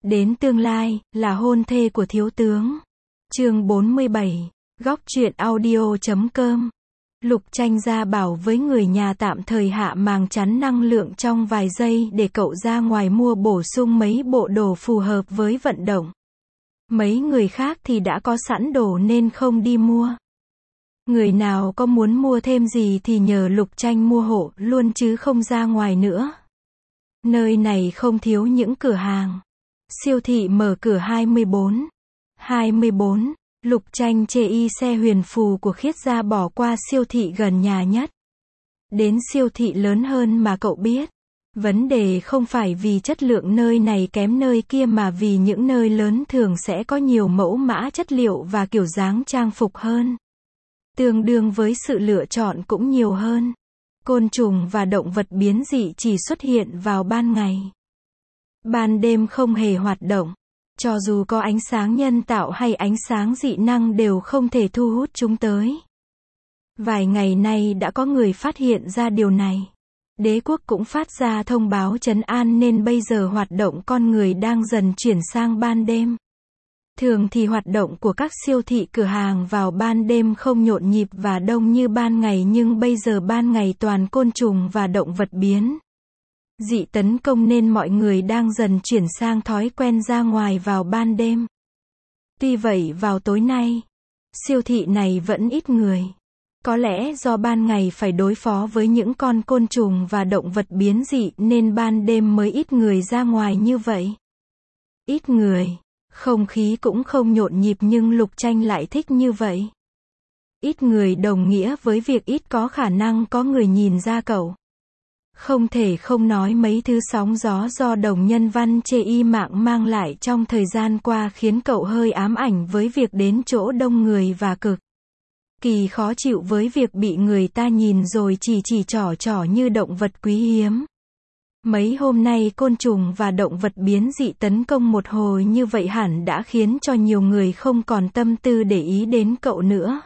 Đến tương lai, là hôn thê của thiếu tướng. Chương 47. Góc truyện audio.com. Lục Tranh ra bảo với người nhà tạm thời hạ màng chắn năng lượng trong vài giây để cậu ra ngoài mua bổ sung mấy bộ đồ phù hợp với vận động. Mấy người khác thì đã có sẵn đồ nên không đi mua. Người nào có muốn mua thêm gì thì nhờ Lục Tranh mua hộ luôn chứ không ra ngoài nữa. Nơi này không thiếu những cửa hàng. Siêu thị mở cửa 24. Lục Tranh chê xe huyền phù của Khiết Gia bỏ qua siêu thị gần nhà nhất. Đến siêu thị lớn hơn mà cậu biết. Vấn đề không phải vì chất lượng nơi này kém nơi kia mà vì những nơi lớn thường sẽ có nhiều mẫu mã chất liệu và kiểu dáng trang phục hơn. Tương đương với sự lựa chọn cũng nhiều hơn. Côn trùng và động vật biến dị chỉ xuất hiện vào ban ngày. Ban đêm không hề hoạt động. Cho dù có ánh sáng nhân tạo hay ánh sáng dị năng đều không thể thu hút chúng tới. Vài ngày nay đã có người phát hiện ra điều này. Đế quốc cũng phát ra thông báo trấn an nên bây giờ hoạt động con người đang dần chuyển sang ban đêm. Thường thì hoạt động của các siêu thị cửa hàng vào ban đêm không nhộn nhịp và đông như ban ngày, nhưng bây giờ ban ngày toàn côn trùng và động vật biến dị tấn công nên mọi người đang dần chuyển sang thói quen ra ngoài vào ban đêm. Tuy vậy vào tối nay, siêu thị này vẫn ít người. Có lẽ do ban ngày phải đối phó với những con côn trùng và động vật biến dị nên ban đêm mới ít người ra ngoài như vậy. Ít người, không khí cũng không nhộn nhịp nhưng Lục Tranh lại thích như vậy. Ít người đồng nghĩa với việc ít có khả năng có người nhìn ra cậu. Không thể không nói mấy thứ sóng gió do đồng nhân văn chê mạng mang lại trong thời gian qua khiến cậu hơi ám ảnh với việc đến chỗ đông người và cực kỳ khó chịu với việc bị người ta nhìn rồi chỉ trỏ như động vật quý hiếm. Mấy hôm nay côn trùng và động vật biến dị tấn công một hồi như vậy hẳn đã khiến cho nhiều người không còn tâm tư để ý đến cậu nữa.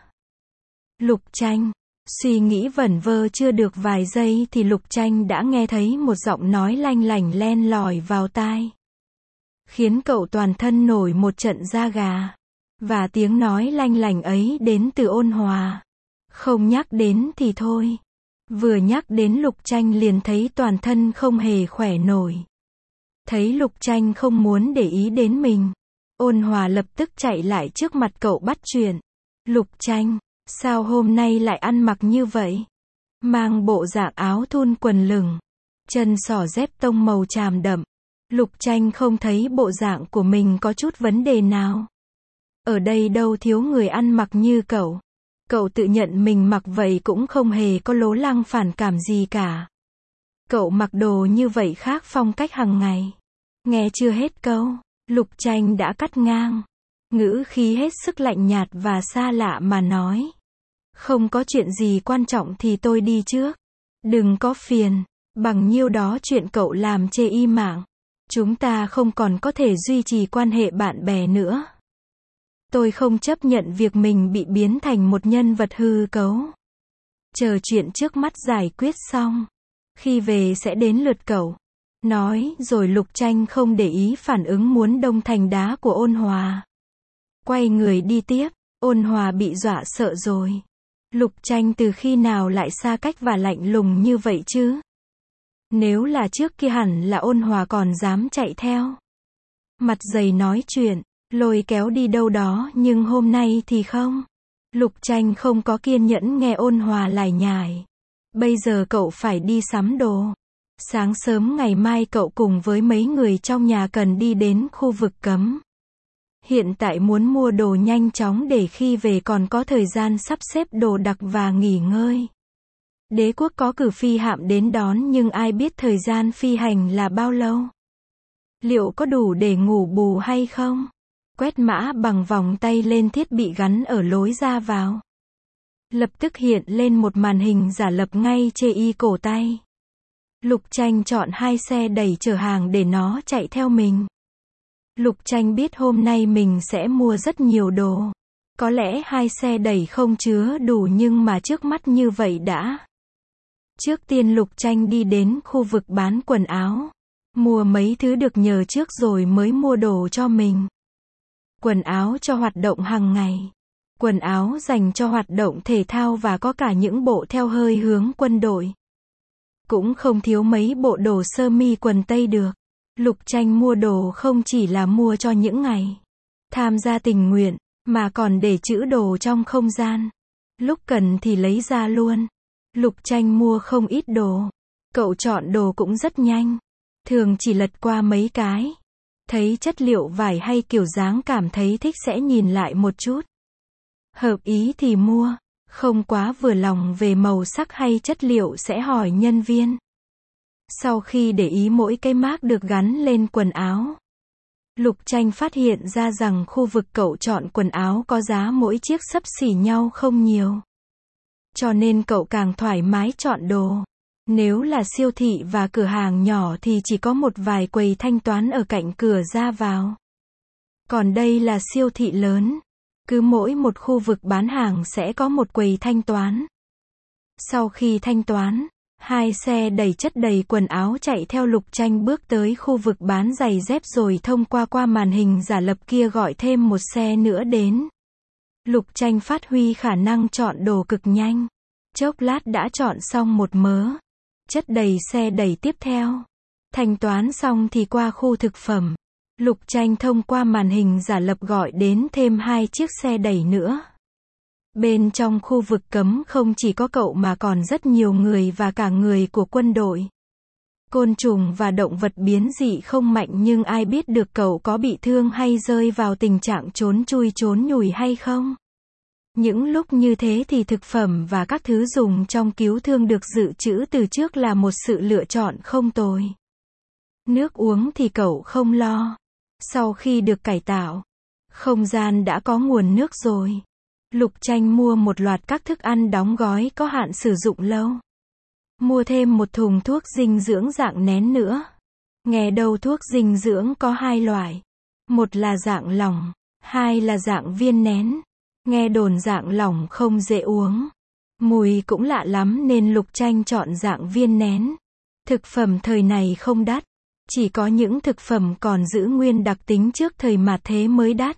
Lục Tranh suy nghĩ vẩn vơ chưa được vài giây thì Lục Tranh đã nghe thấy một giọng nói lanh lảnh len lỏi vào tai. Khiến cậu toàn thân nổi một trận da gà. Và tiếng nói lanh lảnh ấy đến từ Ôn Hòa. Không nhắc đến thì thôi. Vừa nhắc đến Lục Tranh liền thấy toàn thân không hề khỏe nổi. Thấy Lục Tranh không muốn để ý đến mình, Ôn Hòa lập tức chạy lại trước mặt cậu bắt chuyện. Lục Tranh, sao hôm nay lại ăn mặc như vậy? Mang bộ dạng áo thun quần lửng, chân sỏ dép tông màu tràm đậm. Lục Tranh không thấy bộ dạng của mình có chút vấn đề nào. Ở đây đâu thiếu người ăn mặc như cậu. Cậu tự nhận mình mặc vậy cũng không hề có lố lăng phản cảm gì cả. Cậu mặc đồ như vậy khác phong cách hàng ngày. Nghe chưa hết câu, Lục Tranh đã cắt ngang. Ngữ khí hết sức lạnh nhạt và xa lạ mà nói. Không có chuyện gì quan trọng thì tôi đi trước. Đừng có phiền. Bằng nhiêu đó chuyện cậu làm chê mạng. Chúng ta không còn có thể duy trì quan hệ bạn bè nữa. Tôi không chấp nhận việc mình bị biến thành một nhân vật hư cấu. Chờ chuyện trước mắt giải quyết xong, khi về sẽ đến lượt cậu. Nói rồi Lục Tranh không để ý phản ứng muốn đông thành đá của Ôn Hòa. Quay người đi tiếp, Ôn Hòa bị dọa sợ rồi. Lục Tranh từ khi nào lại xa cách và lạnh lùng như vậy chứ? Nếu là trước kia hẳn là Ôn Hòa còn dám chạy theo. Mặt dày nói chuyện, lôi kéo đi đâu đó, nhưng hôm nay thì không. Lục Tranh không có kiên nhẫn nghe Ôn Hòa lải nhải. Bây giờ cậu phải đi sắm đồ. Sáng sớm ngày mai cậu cùng với mấy người trong nhà cần đi đến khu vực cấm. Hiện tại muốn mua đồ nhanh chóng để khi về còn có thời gian sắp xếp đồ đạc và nghỉ ngơi. Đế quốc có cử phi hạm đến đón nhưng ai biết thời gian phi hành là bao lâu? Liệu có đủ để ngủ bù hay không? Quét mã bằng vòng tay lên thiết bị gắn ở lối ra vào. Lập tức hiện lên một màn hình giả lập ngay trên cổ tay. Lục Tranh chọn 2 xe đẩy chở hàng để nó chạy theo mình. Lục Tranh biết hôm nay mình sẽ mua rất nhiều đồ. Có lẽ 2 xe đẩy không chứa đủ nhưng mà trước mắt như vậy đã. Trước tiên Lục Tranh đi đến khu vực bán quần áo. Mua mấy thứ được nhờ trước rồi mới mua đồ cho mình. Quần áo cho hoạt động hàng ngày. Quần áo dành cho hoạt động thể thao và có cả những bộ theo hơi hướng quân đội. Cũng không thiếu mấy bộ đồ sơ mi quần tây được. Lục Tranh mua đồ không chỉ là mua cho những ngày tham gia tình nguyện, mà còn để trữ đồ trong không gian. Lúc cần thì lấy ra luôn. Lục Tranh mua không ít đồ. Cậu chọn đồ cũng rất nhanh. Thường chỉ lật qua mấy cái. Thấy chất liệu vải hay kiểu dáng cảm thấy thích sẽ nhìn lại một chút. Hợp ý thì mua. Không quá vừa lòng về màu sắc hay chất liệu sẽ hỏi nhân viên. Sau khi để ý mỗi cái mác được gắn lên quần áo, Lục Tranh phát hiện ra rằng khu vực cậu chọn quần áo có giá mỗi chiếc xấp xỉ nhau không nhiều. Cho nên cậu càng thoải mái chọn đồ. Nếu là siêu thị và cửa hàng nhỏ thì chỉ có một vài quầy thanh toán ở cạnh cửa ra vào. Còn đây là siêu thị lớn. Cứ mỗi một khu vực bán hàng sẽ có một quầy thanh toán. Sau khi thanh toán, 2 xe đẩy chất đầy quần áo chạy theo Lục Tranh bước tới khu vực bán giày dép rồi thông qua màn hình giả lập kia gọi thêm một xe nữa đến. Lục Tranh phát huy khả năng chọn đồ cực nhanh. Chốc lát đã chọn xong một mớ. Chất đầy xe đẩy tiếp theo. Thanh toán xong thì qua khu thực phẩm. Lục Tranh thông qua màn hình giả lập gọi đến thêm 2 chiếc xe đẩy nữa. Bên trong khu vực cấm không chỉ có cậu mà còn rất nhiều người và cả người của quân đội. Côn trùng và động vật biến dị không mạnh nhưng ai biết được cậu có bị thương hay rơi vào tình trạng trốn chui trốn nhủi hay không. Những lúc như thế thì thực phẩm và các thứ dùng trong cứu thương được dự trữ từ trước là một sự lựa chọn không tồi. Nước uống thì cậu không lo. Sau khi được cải tạo, không gian đã có nguồn nước rồi. Lục Tranh mua một loạt các thức ăn đóng gói có hạn sử dụng lâu. Mua thêm một thùng thuốc dinh dưỡng dạng nén nữa. Nghe đâu thuốc dinh dưỡng có 2 loại. Một là dạng lỏng, 2 là dạng viên nén. Nghe đồn dạng lỏng không dễ uống. Mùi cũng lạ lắm nên Lục Tranh chọn dạng viên nén. Thực phẩm thời này không đắt. Chỉ có những thực phẩm còn giữ nguyên đặc tính trước thời mạt thế mới đắt.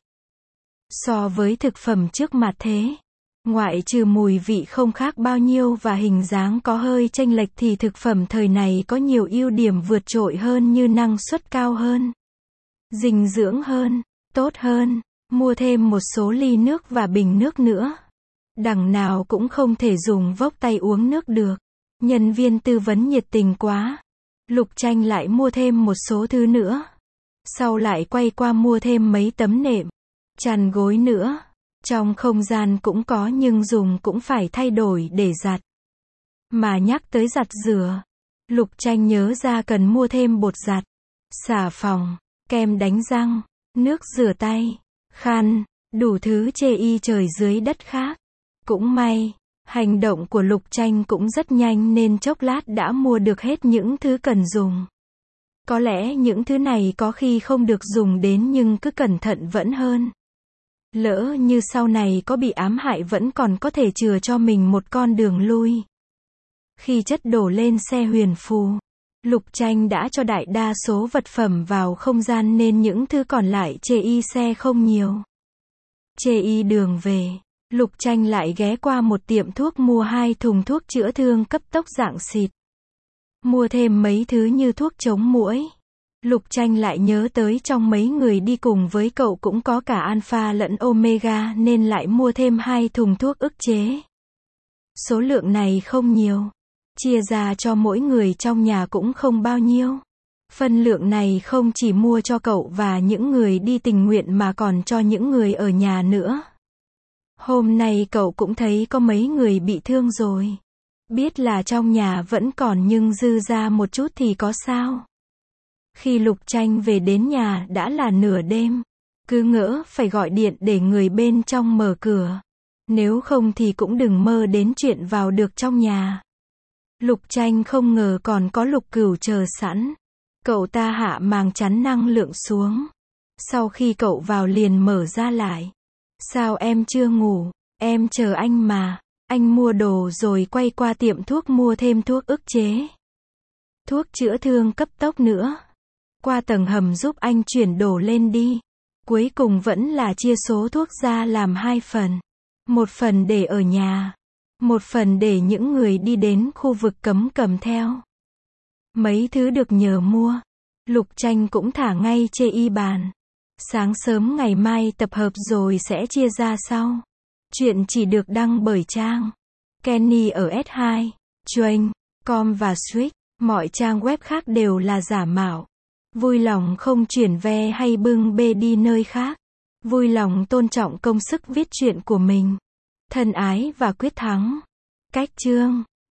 So với thực phẩm trước mạt thế, ngoại trừ mùi vị không khác bao nhiêu và hình dáng có hơi chênh lệch thì thực phẩm thời này có nhiều ưu điểm vượt trội hơn như năng suất cao hơn, dinh dưỡng hơn, tốt hơn. Mua thêm một số ly nước và bình nước nữa. Đằng nào cũng không thể dùng vốc tay uống nước được. Nhân viên tư vấn nhiệt tình quá. Lục Tranh lại mua thêm một số thứ nữa. Sau lại quay qua mua thêm mấy tấm nệm, chăn gối nữa. Trong không gian cũng có nhưng dùng cũng phải thay đổi để giặt. Mà nhắc tới giặt rửa, Lục Tranh nhớ ra cần mua thêm bột giặt, xà phòng, kem đánh răng, nước rửa tay, khăn, đủ thứ chê y trời dưới đất khác. Cũng may, hành động của Lục Tranh cũng rất nhanh nên chốc lát đã mua được hết những thứ cần dùng. Có lẽ những thứ này có khi không được dùng đến nhưng cứ cẩn thận vẫn hơn. Lỡ như sau này có bị ám hại vẫn còn có thể chừa cho mình một con đường lui. Khi chất đổ lên xe huyền phù, Lục Tranh đã cho đại đa số vật phẩm vào không gian nên những thứ còn lại chê y xe không nhiều. Chê y đường về, Lục Tranh lại ghé qua một tiệm thuốc mua 2 thùng thuốc chữa thương cấp tốc dạng xịt. Mua thêm mấy thứ như thuốc chống muỗi. Lục Tranh lại nhớ tới trong mấy người đi cùng với cậu cũng có cả alpha lẫn omega nên lại mua thêm 2 thùng thuốc ức chế. Số lượng này không nhiều. Chia ra cho mỗi người trong nhà cũng không bao nhiêu. Phân lượng này không chỉ mua cho cậu và những người đi tình nguyện mà còn cho những người ở nhà nữa. Hôm nay cậu cũng thấy có mấy người bị thương rồi. Biết là trong nhà vẫn còn nhưng dư ra một chút thì có sao. Khi Lục Tranh về đến nhà đã là nửa đêm. Cứ ngỡ phải gọi điện để người bên trong mở cửa. Nếu không thì cũng đừng mơ đến chuyện vào được trong nhà. Lục Tranh không ngờ còn có Lục Cửu chờ sẵn. Cậu ta hạ màng chắn năng lượng xuống. Sau khi cậu vào liền mở ra lại. Sao em chưa ngủ? Em chờ anh mà. Anh mua đồ rồi quay qua tiệm thuốc mua thêm thuốc ức chế. Thuốc chữa thương cấp tốc nữa. Qua tầng hầm giúp anh chuyển đổ lên đi. Cuối cùng vẫn là chia số thuốc ra làm 2 phần. Một phần để ở nhà. Một phần để những người đi đến khu vực cấm cầm theo. Mấy thứ được nhờ mua. Lục Tranh cũng thả ngay chê y bàn. Sáng sớm ngày mai tập hợp rồi sẽ chia ra sau. Chuyện chỉ được đăng bởi trang Kenny ở S2, Train.com và Switch. Mọi trang web khác đều là giả mạo. Vui lòng không chuyển ve hay bưng bê đi nơi khác. Vui lòng tôn trọng công sức viết truyện của mình. Thân ái và quyết thắng. Cách chương